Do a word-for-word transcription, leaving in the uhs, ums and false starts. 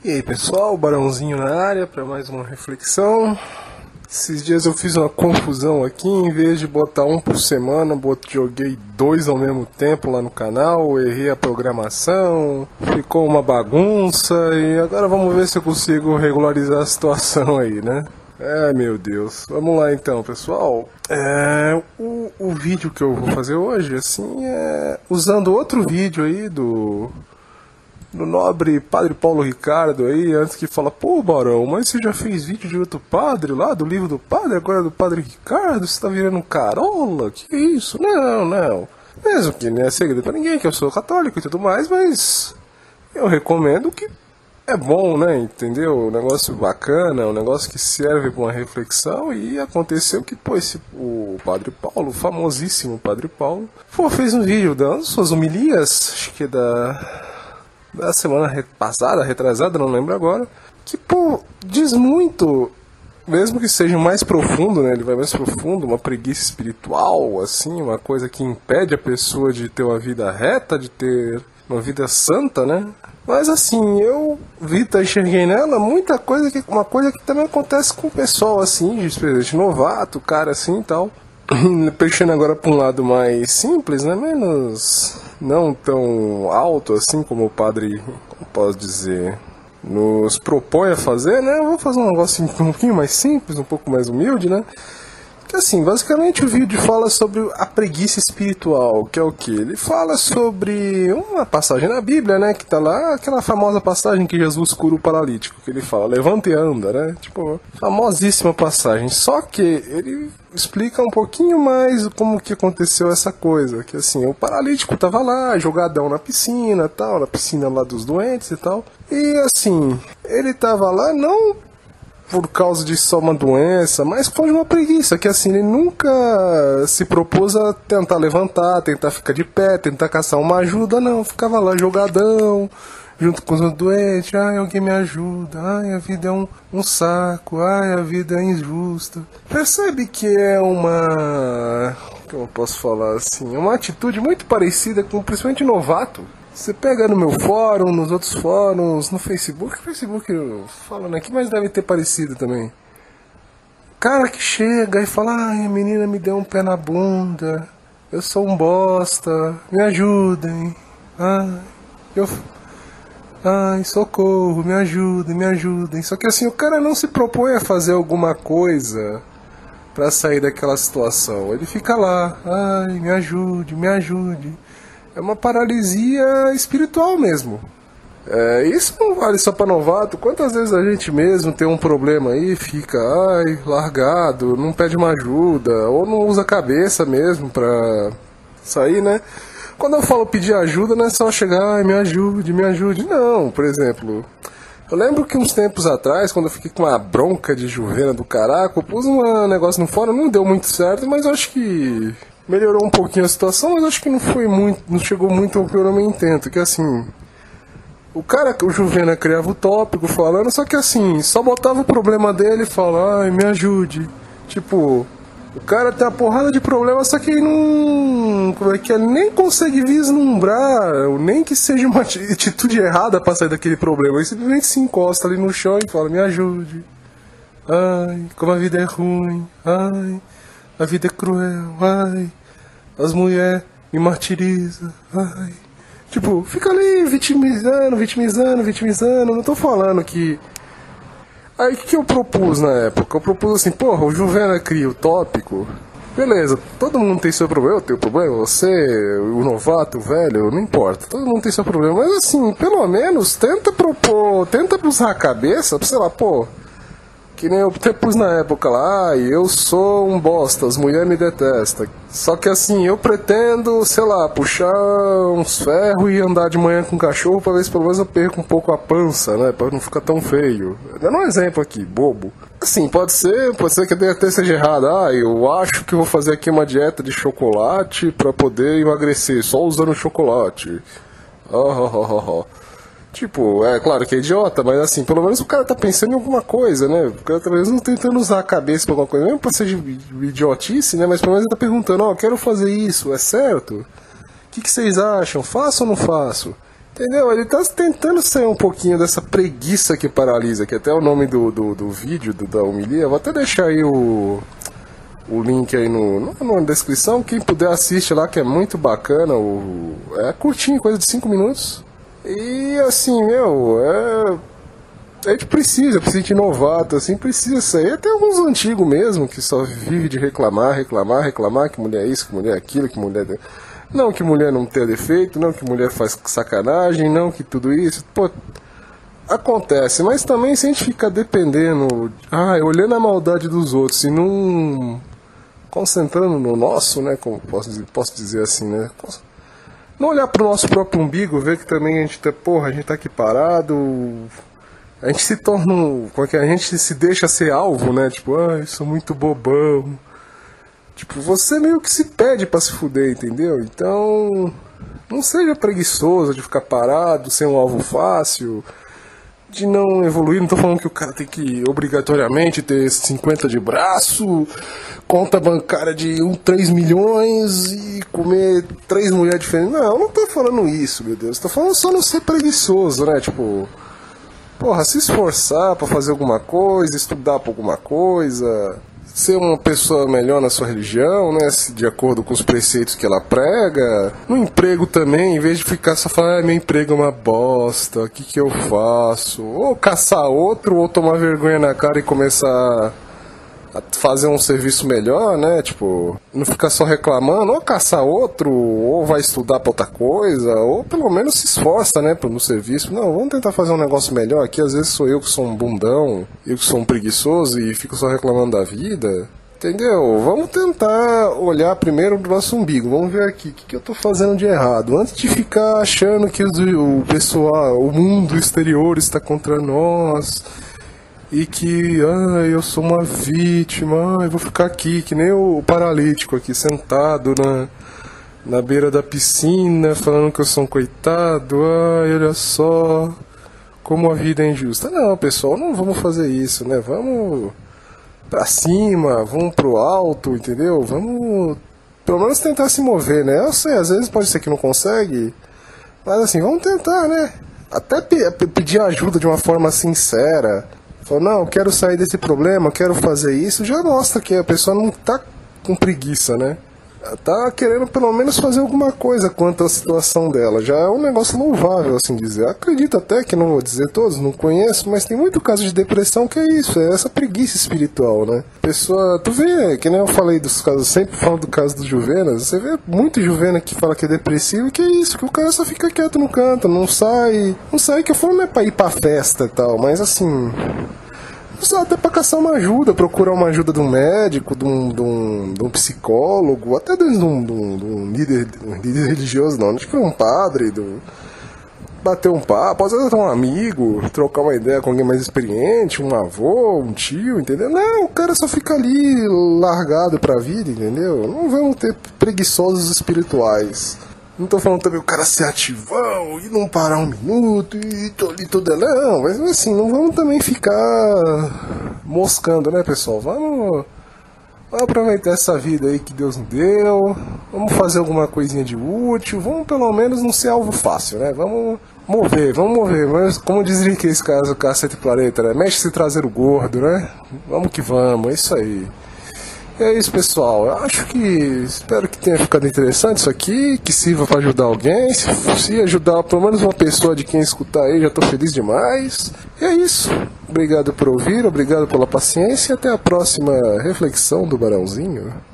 E aí pessoal, Barãozinho na área para mais uma reflexão. Esses dias eu fiz uma confusão aqui, em vez de botar um por semana, joguei dois ao mesmo tempo lá no canal, errei a programação, ficou uma bagunça e agora vamos ver se eu consigo regularizar a situação aí, né? É, meu Deus. Vamos lá então, pessoal. É, o, o vídeo que eu vou fazer hoje, assim, é usando outro vídeo aí do... do nobre Padre Paulo Ricardo aí, antes que fala, pô Barão, mas você já fez vídeo de outro padre lá, do livro do padre, agora do Padre Ricardo, você tá virando carola? Que isso? Não, não. Mesmo que não é segredo pra ninguém que eu sou católico e tudo mais, mas eu recomendo que é bom, né, entendeu? Um negócio bacana, um negócio que serve pra uma reflexão, e aconteceu que, pô, esse, o Padre Paulo, o famosíssimo Padre Paulo, pô, fez um vídeo dando suas homilias, acho que é da... da semana passada, retrasada, não lembro agora, que, pô, diz muito, mesmo que seja mais profundo, né, ele vai mais profundo, uma preguiça espiritual, assim, uma coisa que impede a pessoa de ter uma vida reta, de ter uma vida santa, né, mas assim, eu vi, tá, enxerguei nela muita coisa, que, uma coisa que também acontece com o pessoal, assim, de novato, cara, assim, e tal. Puxando agora para um lado mais simples, né, menos, não tão alto assim como o padre, como posso dizer, nos propõe a fazer, né, eu vou fazer um negócio um pouquinho mais simples, um pouco mais humilde, né, que assim, basicamente o vídeo fala sobre a preguiça espiritual, que é o que? Ele fala sobre uma passagem na Bíblia, né, que tá lá, aquela famosa passagem que Jesus cura o paralítico, que ele fala, levanta e anda, né, tipo, famosíssima passagem, só que ele explica um pouquinho mais como que aconteceu essa coisa, que assim, o paralítico tava lá, jogadão na piscina, tal, na piscina lá dos doentes e tal, e assim, ele tava lá não por causa de só uma doença, mas foi uma preguiça, que assim, ele nunca se propôs a tentar levantar, tentar ficar de pé, tentar caçar uma ajuda, não, ficava lá jogadão, junto com os outros doentes, ai, alguém me ajuda, ai, a vida é um, um saco, ai, a vida é injusta. Percebe que é uma, como eu posso falar assim, uma atitude muito parecida com, principalmente novato. Você pega no meu fórum, nos outros fóruns, no Facebook, no Facebook eu falo, né, que mais deve ter parecido também. Cara que chega e fala, ai, a menina me deu um pé na bunda, eu sou um bosta, me ajudem, ai, eu... ai, socorro, me ajudem, me ajudem. Só que assim, o cara não se propõe a fazer alguma coisa pra sair daquela situação. Ele fica lá, ai, me ajude, me ajude. É uma paralisia espiritual mesmo. É, isso não vale só pra novato. Quantas vezes a gente mesmo tem um problema aí, fica, ai, largado, não pede uma ajuda, ou não usa a cabeça mesmo pra sair, né? Quando eu falo pedir ajuda, não é só chegar, ai, me ajude, me ajude. Não, por exemplo, eu lembro que uns tempos atrás, quando eu fiquei com uma bronca de juvena do caraca, eu pus um negócio no fórum, não deu muito certo, mas eu acho que melhorou um pouquinho a situação, mas acho que não foi muito, não chegou muito ao que eu me intento, que assim, o cara, o Juvena criava o tópico falando, só que assim, só botava o problema dele e falava, ai, me ajude, tipo... O cara tem uma porrada de problema, só que ele não, como é que é, nem consegue vislumbrar, nem que seja uma atitude errada pra sair daquele problema. Ele simplesmente se encosta ali no chão e fala, me ajude. Ai, como a vida é ruim. Ai, a vida é cruel. Ai, as mulheres me martirizam. Ai. Tipo, fica ali vitimizando, vitimizando, vitimizando. Não tô falando que... Aí o que, que eu propus na época? Eu propus assim, porra, o Juvena cria o tópico, beleza, todo mundo tem seu problema, eu tenho problema, você, o novato, o velho, não importa, todo mundo tem seu problema, mas assim, pelo menos tenta propor, tenta usar a cabeça, sei lá, pô, que nem eu até pus na época lá, e eu sou um bosta, as mulheres me detestam. Só que assim, eu pretendo, sei lá, puxar uns ferros e andar de manhã com o cachorro pra ver se pelo menos eu perco um pouco a pança, né? Pra não ficar tão feio. Dando um exemplo aqui, bobo. Assim, pode ser, pode ser que até seja errado. Ah, eu acho que eu vou fazer aqui uma dieta de chocolate pra poder emagrecer, só usando chocolate. Oh, oh, oh, oh, oh. Tipo, é claro que é idiota, mas assim, pelo menos o cara tá pensando em alguma coisa, né? O cara tá mesmo tentando usar a cabeça pra alguma coisa, mesmo pra ser idiotice, né? Mas pelo menos ele tá perguntando, ó, oh, quero fazer isso, é certo? O que, que vocês acham? Faço ou não faço? Entendeu? Ele tá tentando sair um pouquinho dessa preguiça que paralisa, que até é o nome do, do, do vídeo, do, da homilia. Vou até deixar aí o, o link aí no, no, na descrição. Quem puder assiste lá, que é muito bacana. O, é curtinho, coisa de cinco minutos. E assim, meu, é, a gente precisa, precisa de novato, assim, precisa sair. Até alguns antigos mesmo, que só vive de reclamar, reclamar, reclamar, que mulher é isso, que mulher é aquilo, que mulher... Não que mulher não tenha defeito, não que mulher faz sacanagem, não que tudo isso, pô, acontece, mas também se a gente ficar dependendo, ah, olhando a maldade dos outros e não concentrando no nosso, né, como posso dizer, posso dizer assim, né, não olhar pro nosso próprio umbigo, ver que também a gente tá, porra, a gente tá aqui parado, a gente se torna, um, porque a gente se deixa ser alvo, né, tipo, ah, eu sou muito bobão. Tipo, você meio que se pede pra se fuder, entendeu? Então, não seja preguiçoso de ficar parado, ser um alvo fácil, de não evoluir. Não tô falando que o cara tem que obrigatoriamente ter cinquenta de braço, conta bancária de um, três milhões e comer três mulheres diferentes. Não, eu não tô falando isso, meu Deus. Tô falando só não ser preguiçoso, né? Tipo, porra, se esforçar pra fazer alguma coisa, estudar pra alguma coisa... Ser uma pessoa melhor na sua religião, né, de acordo com os preceitos que ela prega. No emprego também, em vez de ficar só falando, ah, meu emprego é uma bosta, o que que eu faço? Ou caçar outro, ou tomar vergonha na cara e começar a fazer um serviço melhor, né, tipo, não ficar só reclamando, ou caçar outro, ou vai estudar pra outra coisa, ou pelo menos se esforça, né, no serviço. Não, vamos tentar fazer um negócio melhor aqui, às vezes sou eu que sou um bundão, eu que sou um preguiçoso e fico só reclamando da vida, entendeu? Vamos tentar olhar primeiro do nosso umbigo, vamos ver aqui, o que, que eu tô fazendo de errado, antes de ficar achando que o pessoal, o mundo exterior está contra nós, e que, ah, eu sou uma vítima, ah, eu vou ficar aqui, que nem o paralítico aqui, sentado na, na beira da piscina, falando que eu sou um coitado, ah, olha só, como a vida é injusta. Não, pessoal, não vamos fazer isso, né? Vamos pra cima, vamos pro alto, entendeu? Vamos, pelo menos tentar se mover, né? Eu sei, às vezes pode ser que não consegue, mas assim, vamos tentar, né? Até pe- pedir ajuda de uma forma sincera. Falou, não, eu quero sair desse problema, eu quero fazer isso, já mostra que a pessoa não tá com preguiça, né? Tá querendo pelo menos fazer alguma coisa quanto à situação dela. Já é um negócio louvável, assim dizer. Acredito até que, não vou dizer todos, não conheço, mas tem muito caso de depressão que é isso, é essa preguiça espiritual, né? Pessoa, tu vê, que nem eu falei dos casos, sempre falo do caso do Juvenas, você vê muito Juvena que fala que é depressivo, e que é isso, que o cara só fica quieto no canto, não sai, não sai, que eu falo não é pra ir pra festa e tal, mas assim... até para caçar uma ajuda, procurar uma ajuda de um médico, de um, de um, de um psicólogo, até de um, de um, de um, líder, um líder religioso, não, tipo um padre, do, bater um papo, às vezes até um amigo, trocar uma ideia com alguém mais experiente, um avô, um tio, entendeu? Não, o cara só fica ali largado pra vida, entendeu? Não vamos ter preguiçosos espirituais. Não tô falando também o cara ser ativão e não parar um minuto e tô ali toda. Não, mas assim, não vamos também ficar moscando, né, pessoal? Vamos, vamos aproveitar essa vida aí que Deus nos deu. Vamos fazer alguma coisinha de útil. Vamos pelo menos não ser alvo fácil, né? Vamos mover, vamos mover. Mas como dizia que esse caso, o Cacete Planeta, né? Mexe-se traseiro gordo, né? Vamos que vamos, é isso aí. É isso, pessoal. Eu acho que... espero que tenha ficado interessante isso aqui, que sirva para ajudar alguém. Se, se ajudar pelo menos uma pessoa de quem escutar aí, já estou feliz demais. E é isso. Obrigado por ouvir, obrigado pela paciência e até a próxima reflexão do Barãozinho.